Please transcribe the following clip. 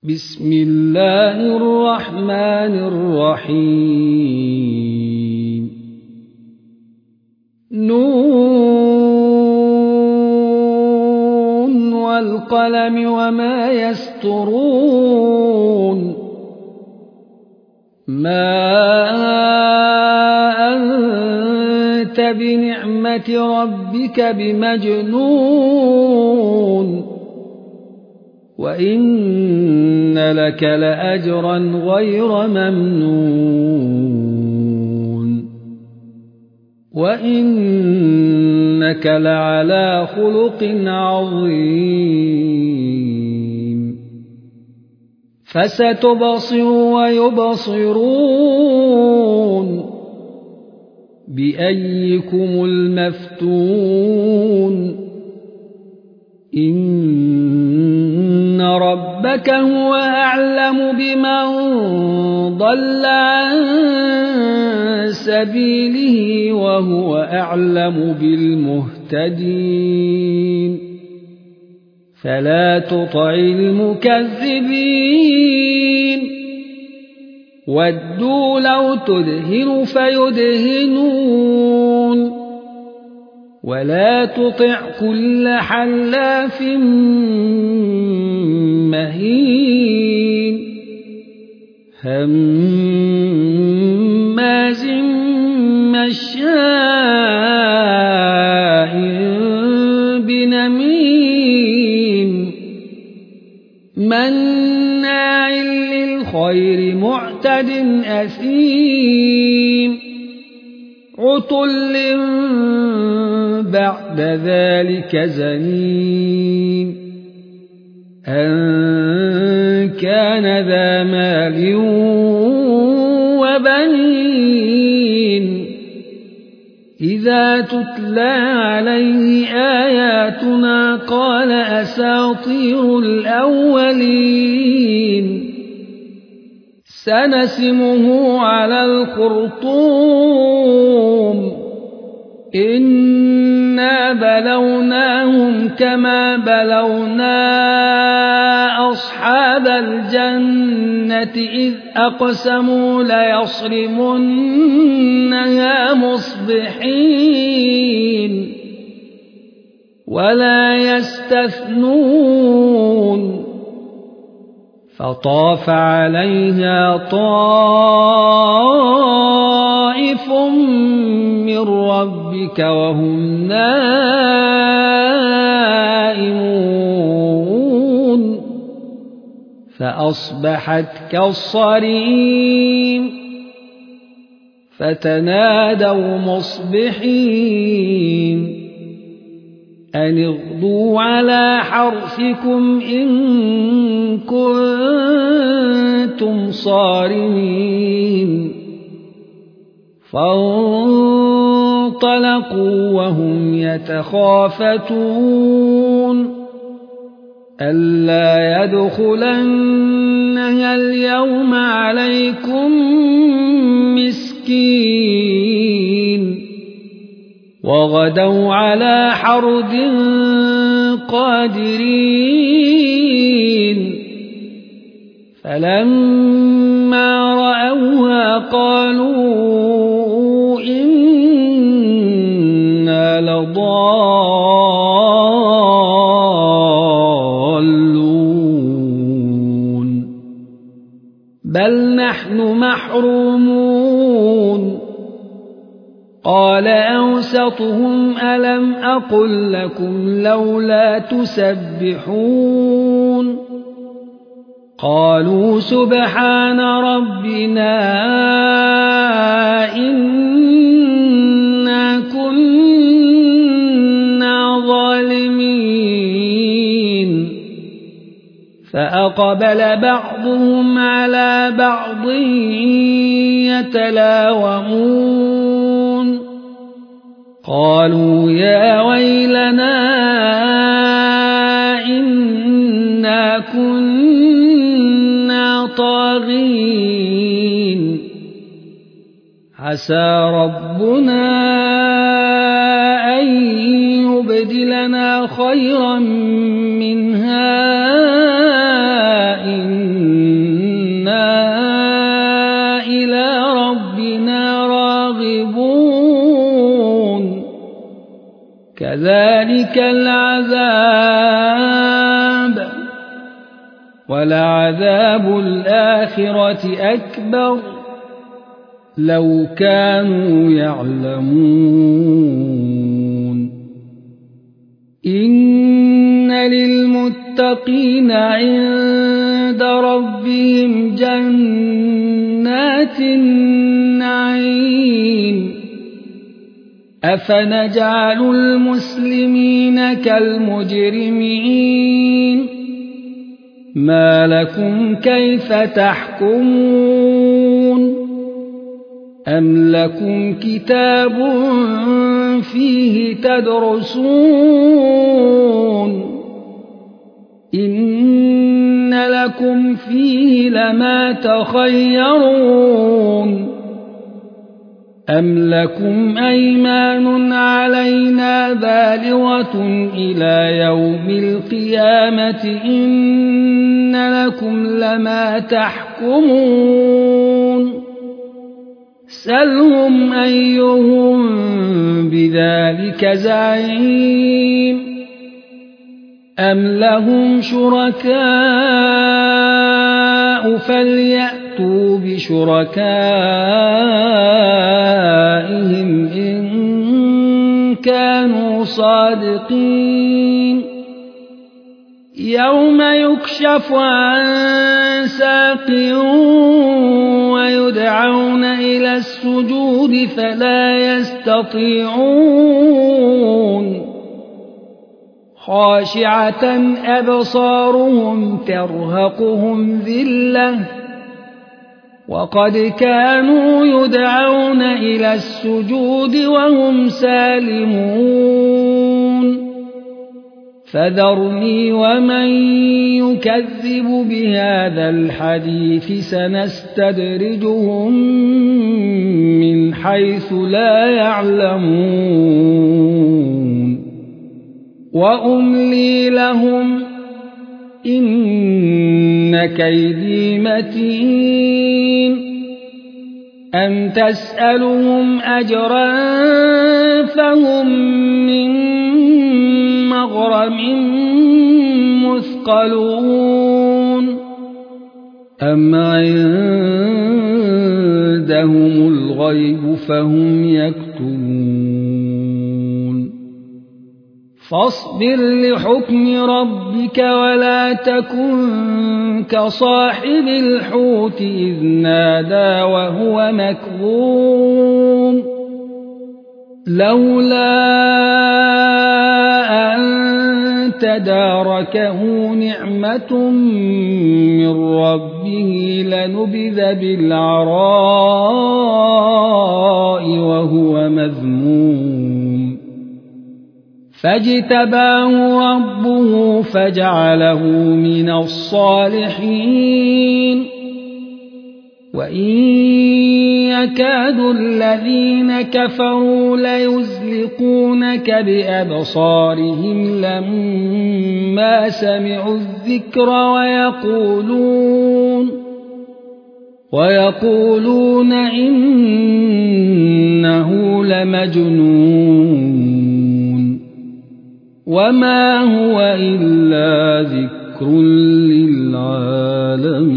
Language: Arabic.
بسم الله الرحمن الرحيم نون والقلم وما يسطرون ما أنت بنعمة ربك بمجنون وإن لك لأجرا غير ممنون وإنك لعلى خلق عظيم فستبصر ويبصرون بأيكم المفتون إن ربك هو أعلم بمن ضل عن سبيله وهو أعلم بالمهتدين فلا تطع المكذبين ودوا لو تدهن فيدهنون ولا تطع كل حلاف مهين هماز مشاء بنميم مناع للخير معتد أثيم عتل بعد ذلك زنيم أن كان ذا مال وبنين إذا تتلى عليه آياتنا قال أساطير الأولين سنسمه على الخرطوم إنا بلوناهم كما بلونا أصحاب الجنة إذ أقسموا ليصرمنها مصبحين ولا يستثنون فطاف عليها طائف من ربك وهم نائمون فأصبحت كالصريم فتنادوا مصبحين أن اغدوا على حرثكم إن كنتم صارمين فانطلقوا وهم يتخافتون ألا يدخلنها اليوم عليكم مسكين وغدوا على حرد قادرين فلما رأوها قالوا إنا لضالون بل نحن محرومون قال أوسطهم ألم أقل لكم لولا تسبحون قالوا سبحان ربنا إنا كنا ظالمين فأقبل بعضهم على بعض يتلاومون قالوا يا ويلنا إنا كنا طاغين عسى ربنا أن يبدلنا خيرا منها إنا كذلك العذاب ولعذاب الآخرة أكبر لو كانوا يعلمون إن للمتقين عند ربهم جنات النعيم أفنجعل المسلمين كالمجرمين ما لكم كيف تحكمون أم لكم كتاب فيه تدرسون إن لكم فيه لما تخيرون أم لكم أيمان علينا بالغة إلى يوم القيامة إن لكم لما تحكمون سلهم أيهم بذلك زعيم أم لهم شركاء فليأتوا بشركائهم إن كانوا صادقين يوم يكشف عن ساق ويدعون إلى السجود فلا يستطيعون خاشعة أبصارهم ترهقهم ذلة وقد كانوا يدعون إلى السجود وهم سالمون فذرني ومن يكذب بهذا الحديث سنستدرجهم من حيث لا يعلمون وأملي لهم إن كيدي متين أم تسألهم أجرا فهم من مغرم مثقلون أم عندهم الغيب فهم يكتبون فاصبر لحكم ربك ولا تكن كصاحب الحوت إذ نادى وهو مكظوم لولا أن تداركه نعمة من ربه لنبذ بالعراء وهو مذموم فاجتباه ربه فجعله من الصالحين وإن يكاد الذين كفروا ليزلقونك بأبصارهم لما سمعوا الذكر ويقولون إنه لمجنون وما هو إلا ذكر للعالمين.